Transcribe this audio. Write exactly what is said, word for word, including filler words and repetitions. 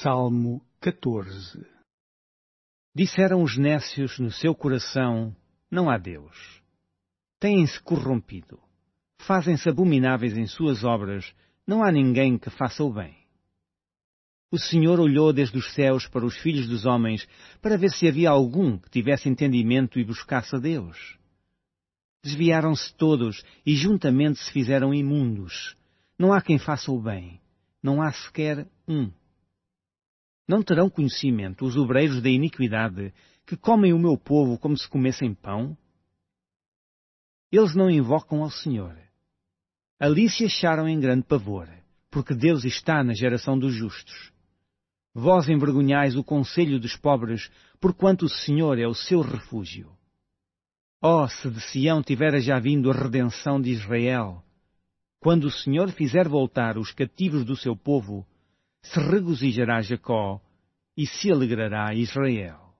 Salmo catorze. Disseram os nécios no seu coração, não há Deus. Têm-se corrompido. Fazem-se abomináveis em suas obras, não há ninguém que faça o bem. O Senhor olhou desde os céus para os filhos dos homens, para ver se havia algum que tivesse entendimento e buscasse a Deus. Desviaram-se todos e juntamente se fizeram imundos. Não há quem faça o bem, não há sequer um. Não terão conhecimento os obreiros da iniquidade, que comem o meu povo como se comessem pão? Eles não invocam ao Senhor. Ali se acharam em grande pavor, porque Deus está na geração dos justos. Vós envergonhais o conselho dos pobres, porquanto o Senhor é o seu refúgio. Oh, se de Sião tivera já vindo a redenção de Israel! Quando o Senhor fizer voltar os cativos do seu povo, se regozijará Jacó e se alegrará Israel.